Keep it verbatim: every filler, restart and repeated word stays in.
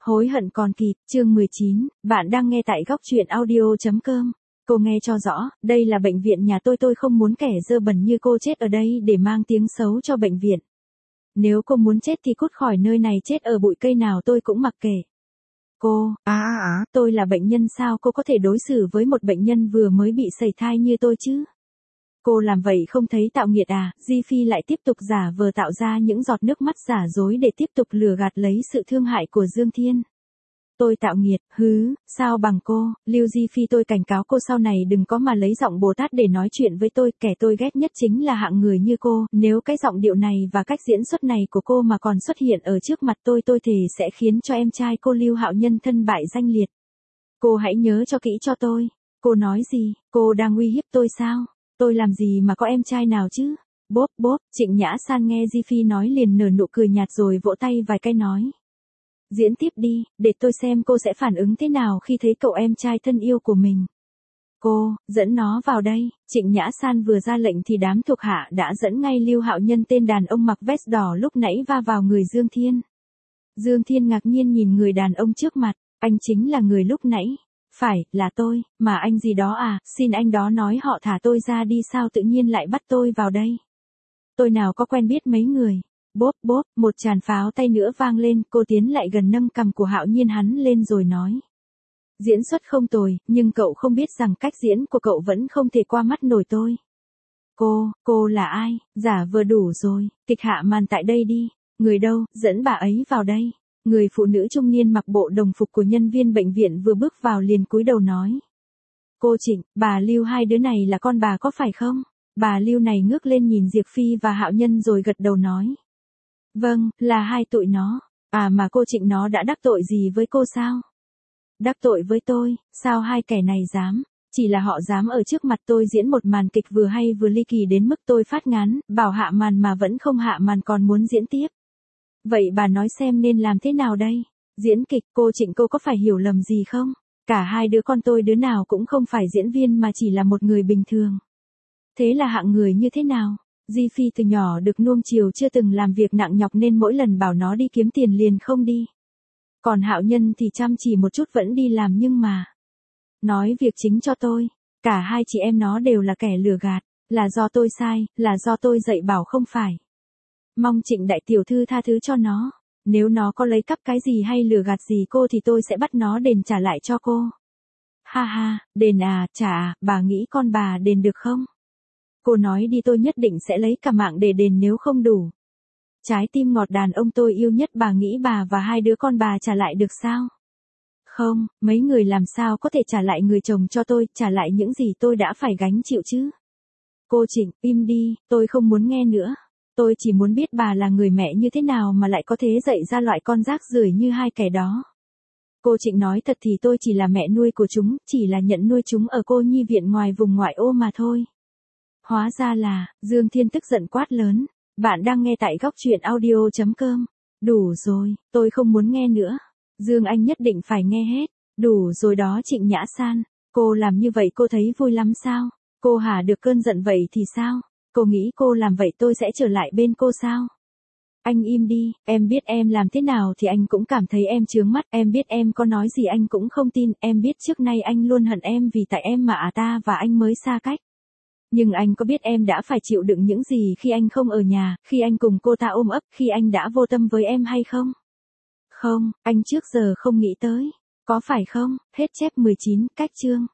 Hối hận còn kịp, chương mười chín, bạn đang nghe tại góc truyện audio.com. Cô nghe cho rõ, đây là bệnh viện nhà tôi tôi không muốn kẻ dơ bẩn như cô chết ở đây để mang tiếng xấu cho bệnh viện. Nếu cô muốn chết thì cút khỏi nơi này, chết ở bụi cây nào tôi cũng mặc kệ. Cô, à à à, tôi là bệnh nhân sao cô có thể đối xử với một bệnh nhân vừa mới bị sẩy thai như tôi chứ? Cô làm vậy không thấy tạo nghiệt à? Di Phi lại tiếp tục giả vờ tạo ra những giọt nước mắt giả dối để tiếp tục lừa gạt lấy sự thương hại của Dương Thiên. Tôi tạo nghiệt, hứ, sao bằng cô, Lưu Di Phi tôi cảnh cáo cô sau này đừng có mà lấy giọng Bồ Tát để nói chuyện với tôi, kẻ tôi ghét nhất chính là hạng người như cô, nếu cái giọng điệu này và cách diễn xuất này của cô mà còn xuất hiện ở trước mặt tôi tôi thề sẽ khiến cho em trai cô Lưu Hạo Nhân thân bại danh liệt. Cô hãy nhớ cho kỹ cho tôi. Cô nói gì, cô đang uy hiếp tôi sao? Tôi làm gì mà có em trai nào chứ? Bốp bốp, Trịnh Nhã San nghe Di Phi nói liền nở nụ cười nhạt rồi vỗ tay vài cái nói. Diễn tiếp đi, để tôi xem cô sẽ phản ứng thế nào khi thấy cậu em trai thân yêu của mình. Cô, dẫn nó vào đây. Trịnh Nhã San vừa ra lệnh thì đám thuộc hạ đã dẫn ngay Lưu Hạo Nhân tên đàn ông mặc vest đỏ lúc nãy va vào người Dương Thiên. Dương Thiên ngạc nhiên nhìn người đàn ông trước mặt, anh chính là người lúc nãy. Phải, là tôi, mà anh gì đó à, xin anh đó nói họ thả tôi ra đi sao tự nhiên lại bắt tôi vào đây. Tôi nào có quen biết mấy người. Bốp bốp, một tràn pháo tay nữa vang lên, cô tiến lại gần nâng cằm của Hạo Nhiên hắn lên rồi nói. Diễn xuất không tồi, nhưng cậu không biết rằng cách diễn của cậu vẫn không thể qua mắt nổi tôi. Cô, cô là ai, giả vờ đủ rồi, kịch hạ màn tại đây đi, người đâu, dẫn bà ấy vào đây. Người phụ nữ trung niên mặc bộ đồng phục của nhân viên bệnh viện vừa bước vào liền cúi đầu nói. Cô Trịnh, bà Lưu hai đứa này là con bà có phải không? Bà Lưu này ngước lên nhìn Diệp Phi và Hạo Nhân rồi gật đầu nói. Vâng, là hai tụi nó. À mà cô Trịnh nó đã đắc tội gì với cô sao? Đắc tội với tôi, sao hai kẻ này dám? Chỉ là họ dám ở trước mặt tôi diễn một màn kịch vừa hay vừa ly kỳ đến mức tôi phát ngán, bảo hạ màn mà vẫn không hạ màn còn muốn diễn tiếp. Vậy bà nói xem nên làm thế nào đây? Diễn kịch, cô Trịnh cô có phải hiểu lầm gì không? Cả hai đứa con tôi đứa nào cũng không phải diễn viên mà chỉ là một người bình thường. Thế là hạng người như thế nào? Di Phi từ nhỏ được nuông chiều chưa từng làm việc nặng nhọc nên mỗi lần bảo nó đi kiếm tiền liền không đi. Còn Hạo Nhân thì chăm chỉ một chút vẫn đi làm nhưng mà. Nói việc chính cho tôi, cả hai chị em nó đều là kẻ lừa gạt, là do tôi sai, là do tôi dạy bảo không phải. Mong Trịnh đại tiểu thư tha thứ cho nó, nếu nó có lấy cắp cái gì hay lừa gạt gì cô thì tôi sẽ bắt nó đền trả lại cho cô. Ha ha, đền à, trả à, bà nghĩ con bà đền được không? Cô nói đi tôi nhất định sẽ lấy cả mạng để đền nếu không đủ. Trái tim ngọt đàn ông tôi yêu nhất bà nghĩ bà và hai đứa con bà trả lại được sao? Không, mấy người làm sao có thể trả lại người chồng cho tôi, trả lại những gì tôi đã phải gánh chịu chứ? Cô Trịnh, im đi, tôi không muốn nghe nữa. Tôi chỉ muốn biết bà là người mẹ như thế nào mà lại có thế dạy ra loại con rác rưởi như hai kẻ đó. Cô Trịnh nói thật thì tôi chỉ là mẹ nuôi của chúng, chỉ là nhận nuôi chúng ở cô nhi viện ngoài vùng ngoại ô mà thôi. Hóa ra là, Dương Thiên tức giận quát lớn. Bạn đang nghe tại góc truyện audio.com. Đủ rồi, tôi không muốn nghe nữa. Dương Anh nhất định phải nghe hết. Đủ rồi đó Trịnh Nhã San. Cô làm như vậy cô thấy vui lắm sao? Cô hả được cơn giận vậy thì sao? Cô nghĩ cô làm vậy tôi sẽ trở lại bên cô sao? Anh im đi, em biết em làm thế nào thì anh cũng cảm thấy em chướng mắt, em biết em có nói gì anh cũng không tin, em biết trước nay anh luôn hận em vì tại em mà à ta và anh mới xa cách. Nhưng anh có biết em đã phải chịu đựng những gì khi anh không ở nhà, khi anh cùng cô ta ôm ấp, khi anh đã vô tâm với em hay không? Không, anh trước giờ không nghĩ tới. Có phải không? Hết chép mười chín, cách chương.